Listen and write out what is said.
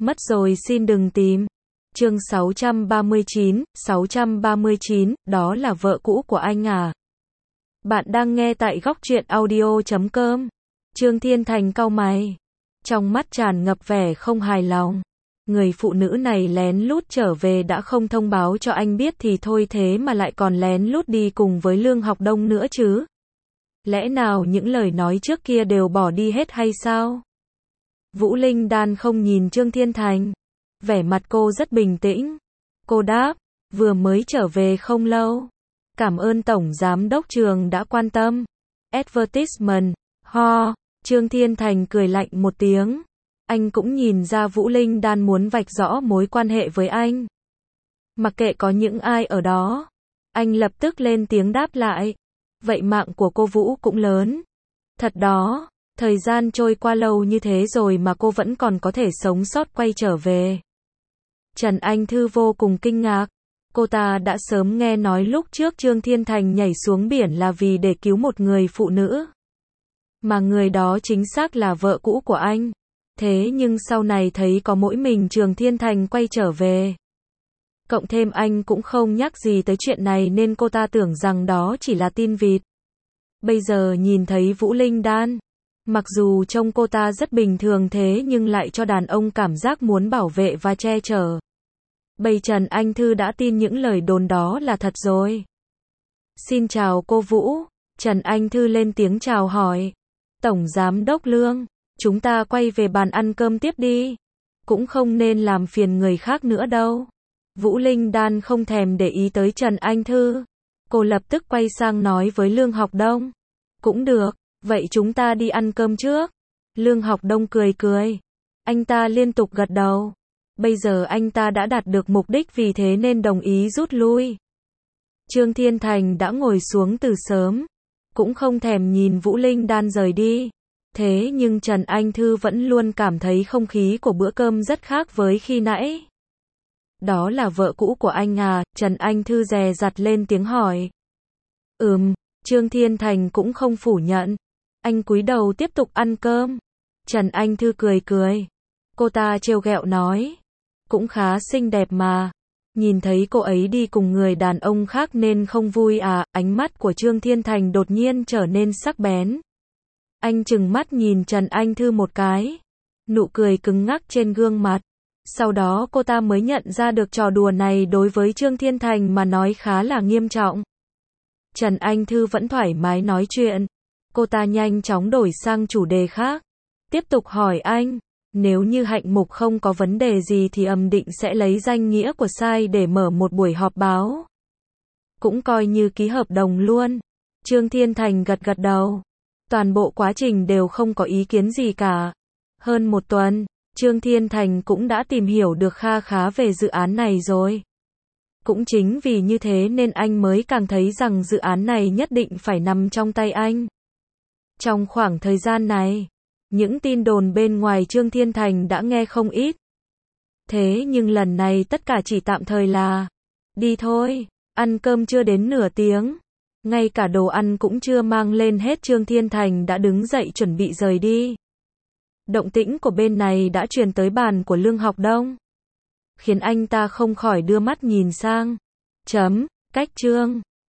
Mất rồi xin đừng tìm. Chương 639, đó là vợ cũ của anh à? Bạn đang nghe tại góc truyện audio.com. Trương Thiên Thành cau mày, trong mắt tràn ngập vẻ không hài lòng. Người phụ nữ này lén lút trở về đã không thông báo cho anh biết thì thôi, thế mà lại còn lén lút đi cùng với Lương Học Đông nữa chứ? Lẽ nào những lời nói trước kia đều bỏ đi hết hay sao? Vũ Linh Đan không nhìn Trương Thiên Thành. Vẻ mặt cô rất bình tĩnh. Cô đáp, vừa mới trở về không lâu. Cảm ơn Tổng Giám đốc Trường đã quan tâm. Advertisement, ho. Trương Thiên Thành cười lạnh một tiếng. Anh cũng nhìn ra Vũ Linh Đan muốn vạch rõ mối quan hệ với anh. Mặc kệ có những ai ở đó, anh lập tức lên tiếng đáp lại. Vậy mạng của cô Vũ cũng lớn. Thật đó, thời gian trôi qua lâu như thế rồi mà cô vẫn còn có thể sống sót quay trở về. Trần Anh Thư vô cùng kinh ngạc. Cô ta đã sớm nghe nói lúc trước Trương Thiên Thành nhảy xuống biển là vì để cứu một người phụ nữ. Mà người đó chính xác là vợ cũ của anh. Thế nhưng sau này thấy có mỗi mình Trương Thiên Thành quay trở về. Cộng thêm anh cũng không nhắc gì tới chuyện này nên cô ta tưởng rằng đó chỉ là tin vịt. Bây giờ nhìn thấy Vũ Linh Đan, mặc dù trông cô ta rất bình thường thế nhưng lại cho đàn ông cảm giác muốn bảo vệ và che chở. Bây Trần Anh Thư đã tin những lời đồn đó là thật rồi. Xin chào cô Vũ. Trần Anh Thư lên tiếng chào hỏi. Tổng Giám đốc Lương, chúng ta quay về bàn ăn cơm tiếp đi. Cũng không nên làm phiền người khác nữa đâu. Vũ Linh Đan không thèm để ý tới Trần Anh Thư. Cô lập tức quay sang nói với Lương Học Đông. Cũng được, vậy chúng ta đi ăn cơm trước. Lương Học Đông cười cười. Anh ta liên tục gật đầu. Bây giờ anh ta đã đạt được mục đích vì thế nên đồng ý rút lui. Trương Thiên Thành đã ngồi xuống từ sớm. Cũng không thèm nhìn Vũ Linh Đan rời đi. Thế nhưng Trần Anh Thư vẫn luôn cảm thấy không khí của bữa cơm rất khác với khi nãy. Đó là vợ cũ của anh à? Trần Anh Thư dè dặt lên tiếng hỏi. Trương Thiên Thành cũng không phủ nhận. Anh cúi đầu tiếp tục ăn cơm. Trần Anh Thư cười cười. Cô ta trêu ghẹo nói. Cũng khá xinh đẹp mà. Nhìn thấy cô ấy đi cùng người đàn ông khác nên không vui à? Ánh mắt của Trương Thiên Thành đột nhiên trở nên sắc bén. Anh trừng mắt nhìn Trần Anh Thư một cái. Nụ cười cứng ngắc trên gương mặt. Sau đó cô ta mới nhận ra được trò đùa này đối với Trương Thiên Thành mà nói khá là nghiêm trọng. Trần Anh Thư vẫn thoải mái nói chuyện. Cô ta nhanh chóng đổi sang chủ đề khác. Tiếp tục hỏi anh. Nếu như Hạnh Mục không có vấn đề gì thì định sẽ lấy danh nghĩa của Sai để mở một buổi họp báo. Cũng coi như ký hợp đồng luôn. Trương Thiên Thành gật gật đầu. Toàn bộ quá trình đều không có ý kiến gì cả. Hơn một tuần, Trương Thiên Thành cũng đã tìm hiểu được kha khá về dự án này rồi. Cũng chính vì như thế nên anh mới càng thấy rằng dự án này nhất định phải nằm trong tay anh. Trong khoảng thời gian này, những tin đồn bên ngoài Trương Thiên Thành đã nghe không ít. Thế nhưng lần này tất cả chỉ tạm thời là đi thôi, ăn cơm chưa đến nửa tiếng. Ngay cả đồ ăn cũng chưa mang lên hết Trương Thiên Thành đã đứng dậy chuẩn bị rời đi. Động tĩnh của bên này đã truyền tới bàn của Lương Học Đông. Khiến anh ta không khỏi đưa mắt nhìn sang. Cách Trương